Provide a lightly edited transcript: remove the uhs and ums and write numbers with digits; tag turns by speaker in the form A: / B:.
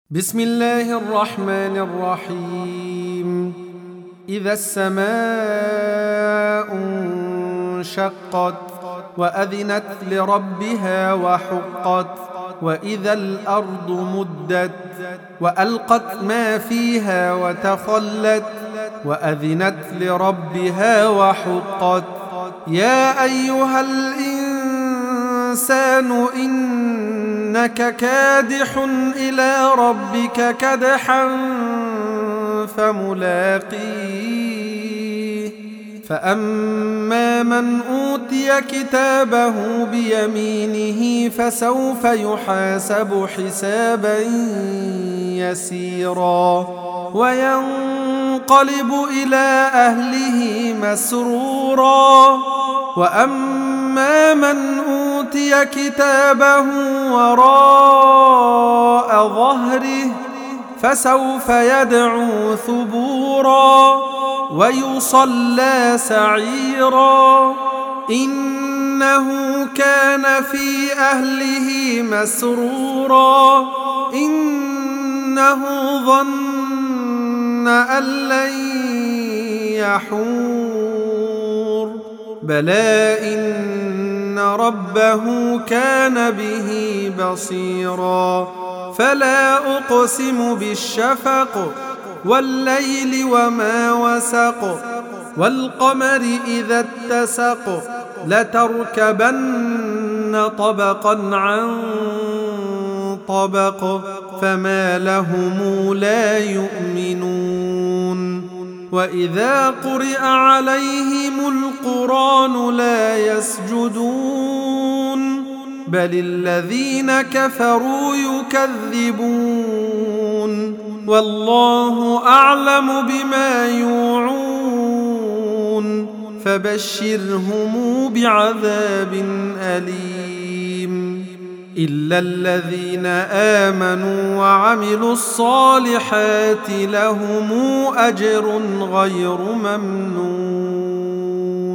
A: بسم الله الرحمن الرحيم. إذا السماء انشقت وأذنت لربها وحقت وإذا الأرض مدت وألقت ما فيها وتخلت وأذنت لربها وحقت. يا أيها الإنسان إنك كادح إلى ربك كدحا فملاقيه. فأما من أوتي كتابه بيمينه فسوف يحاسب حسابا يسيرا وينقلب إلى أهله مسرورا. وأما من أوتي كتابه وراء ظهره فسوف يدعو ثبورا ويصلى سعيرا إنه كان في أهله مسرورا إنه ظن أن لن يحور بلى إن ربه كان به بصيرا. فلا أقسم بالشفق والليل وما وسق والقمر إذا اتسق لتركبن طبقا عن طبق فما لهم لا يؤمنون. وإذا قرئ عليهم القرآن لا يسجدون بل الذين كفروا يكذبون والله أعلم بما يوعون فبشرهم بعذاب أليم إلا الذين آمنوا وعملوا الصالحات لهم أجر غير ممنون.